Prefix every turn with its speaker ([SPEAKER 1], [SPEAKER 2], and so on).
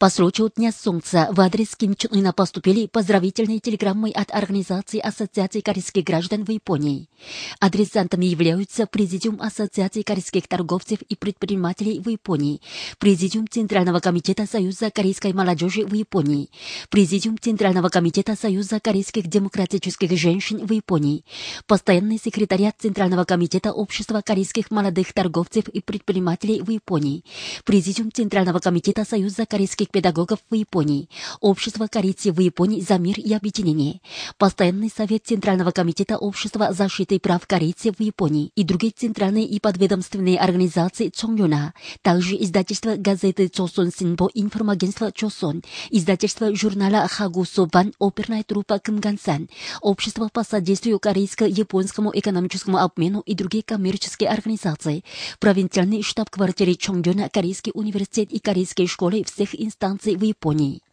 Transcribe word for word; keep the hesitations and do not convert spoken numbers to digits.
[SPEAKER 1] По случаю Дня Солнца в адрес Ким Чен Ына поступили поздравительные телеграммы от Организации Ассоциации корейских граждан в Японии. Адресантами являются Президиум Ассоциации корейских торговцев и предпринимателей в Японии, Президиум Центрального комитета Союза корейской молодежи в Японии, Президиум Центрального комитета Союза корейских демократических женщин в Японии, Постоянный секретариат Центрального комитета Общества корейских молодых торговцев и предпринимателей в Японии, Президиум Центрального комитета Союза корейских педагогов в Японии, Общество корейцев в Японии за мир и объединение, Постоянный совет Центрального комитета Общества защиты прав корейцев в Японии и другие центральные и подведомственные организации Чонgyona, также издательство газеты Chosun Sinbo, информагентство Chosun, издательство журнала Хагусобан, оперная труппа Кымгансан, Общество по содействию корейско-японскому экономическому обмену и другие коммерческие организации, провинциальный штаб-квартиры Чонgyona, Корейский университет и корейские школы всех инстанций в Японии.